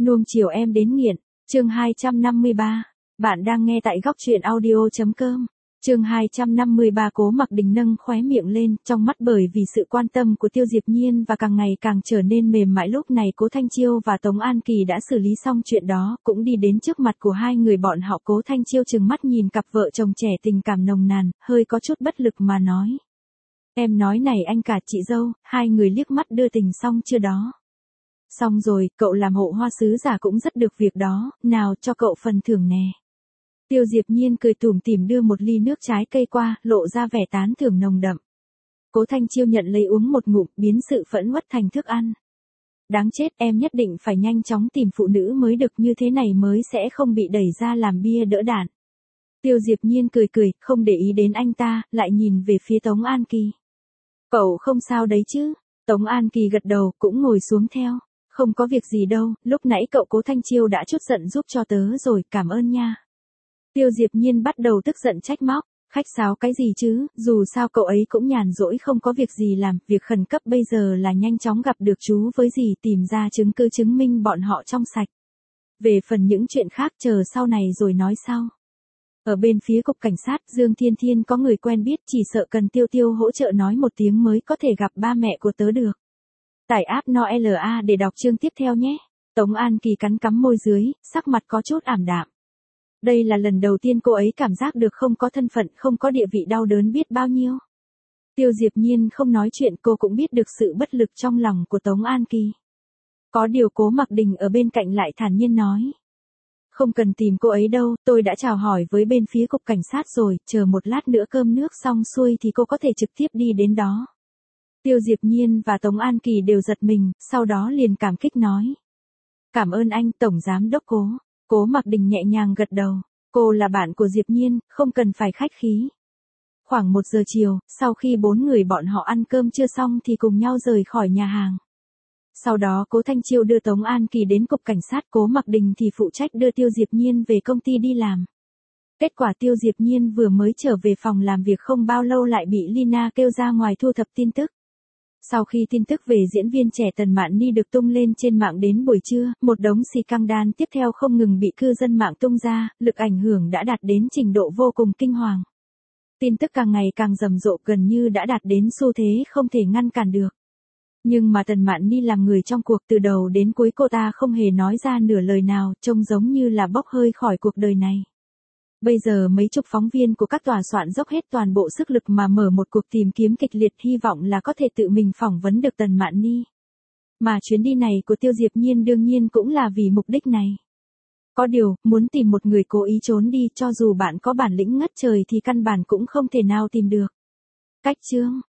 Nuông chiều em đến nghiện, chương 253. Bạn đang nghe tại góc truyện audio.com. Chương 253. Cố Mặc Đình nâng khóe miệng lên, trong mắt bởi vì sự quan tâm của Tiêu Diệp Nhiên và càng ngày càng trở nên mềm mại. Lúc này Cố Thanh Chiêu và Tống An Kỳ đã xử lý xong chuyện đó, cũng đi đến trước mặt của hai người bọn họ. Cố Thanh Chiêu trừng mắt nhìn cặp vợ chồng trẻ tình cảm nồng nàn, hơi có chút bất lực mà nói. Em nói này anh cả chị dâu, hai người liếc mắt đưa tình xong chưa đó? Xong rồi, cậu làm hộ hoa sứ giả cũng rất được việc đó, nào cho cậu phần thưởng nè. Tiêu Diệp Nhiên cười tủm tỉm đưa một ly nước trái cây qua, lộ ra vẻ tán thưởng nồng đậm. Cố Thanh Chiêu nhận lấy uống một ngụm, biến sự phẫn uất thành thức ăn. Đáng chết, em nhất định phải nhanh chóng tìm phụ nữ mới được, như thế này mới sẽ không bị đẩy ra làm bia đỡ đạn. Tiêu Diệp Nhiên cười cười, không để ý đến anh ta, lại nhìn về phía Tống An Kỳ. Cậu không sao đấy chứ? Tống An Kỳ gật đầu, cũng ngồi xuống theo. Không có việc gì đâu, lúc nãy cậu Cố Thanh Chiêu đã chút giận giúp cho tớ rồi, cảm ơn nha. Tiêu Diệp Nhiên bắt đầu tức giận trách móc, khách sáo cái gì chứ, dù sao cậu ấy cũng nhàn rỗi không có việc gì làm, việc khẩn cấp bây giờ là nhanh chóng gặp được chú với dì, tìm ra chứng cứ chứng minh bọn họ trong sạch. Về phần những chuyện khác chờ sau này rồi nói sau. Ở bên phía cục cảnh sát, Dương Thiên Thiên có người quen biết, chỉ sợ cần Tiêu Tiêu hỗ trợ nói một tiếng mới có thể gặp ba mẹ của tớ được. Tải app NOLA để đọc chương tiếp theo nhé. Tống An Kỳ cắn cắm môi dưới, sắc mặt có chút ảm đạm. Đây là lần đầu tiên cô ấy cảm giác được không có thân phận, không có địa vị, đau đớn biết bao nhiêu. Tiêu Diệp Nhiên không nói chuyện, cô cũng biết được sự bất lực trong lòng của Tống An Kỳ. Có điều Cố Mặc Đình ở bên cạnh lại thản nhiên nói. Không cần tìm cô ấy đâu, tôi đã chào hỏi với bên phía cục cảnh sát rồi, chờ một lát nữa cơm nước xong xuôi thì cô có thể trực tiếp đi đến đó. Tiêu Diệp Nhiên và Tống An Kỳ đều giật mình, sau đó liền cảm kích nói. Cảm ơn anh, Tổng Giám Đốc Cố. Cố Mặc Đình nhẹ nhàng gật đầu. Cô là bạn của Diệp Nhiên, không cần phải khách khí. Khoảng 1 giờ chiều, sau khi 4 người bọn họ ăn cơm trưa xong thì cùng nhau rời khỏi nhà hàng. Sau đó Cố Thanh Chiêu đưa Tống An Kỳ đến cục cảnh sát, Cố Mặc Đình thì phụ trách đưa Tiêu Diệp Nhiên về công ty đi làm. Kết quả Tiêu Diệp Nhiên vừa mới trở về phòng làm việc không bao lâu lại bị Lina kêu ra ngoài thu thập tin tức. Sau khi tin tức về diễn viên trẻ Tần Mạn Ni được tung lên trên mạng đến buổi trưa, một đống scandal tiếp theo không ngừng bị cư dân mạng tung ra, lực ảnh hưởng đã đạt đến trình độ vô cùng kinh hoàng. Tin tức càng ngày càng rầm rộ, gần như đã đạt đến xu thế không thể ngăn cản được. Nhưng mà Tần Mạn Ni làm người trong cuộc, từ đầu đến cuối cô ta không hề nói ra nửa lời nào, trông giống như là bốc hơi khỏi cuộc đời này. Bây giờ mấy chục phóng viên của các tòa soạn dốc hết toàn bộ sức lực mà mở một cuộc tìm kiếm kịch liệt, hy vọng là có thể tự mình phỏng vấn được Tần Mạn Ni. Mà chuyến đi này của Tiêu Diệp Nhiên đương nhiên cũng là vì mục đích này. Có điều, muốn tìm một người cố ý trốn đi, cho dù bạn có bản lĩnh ngất trời thì căn bản cũng không thể nào tìm được. Cách chương.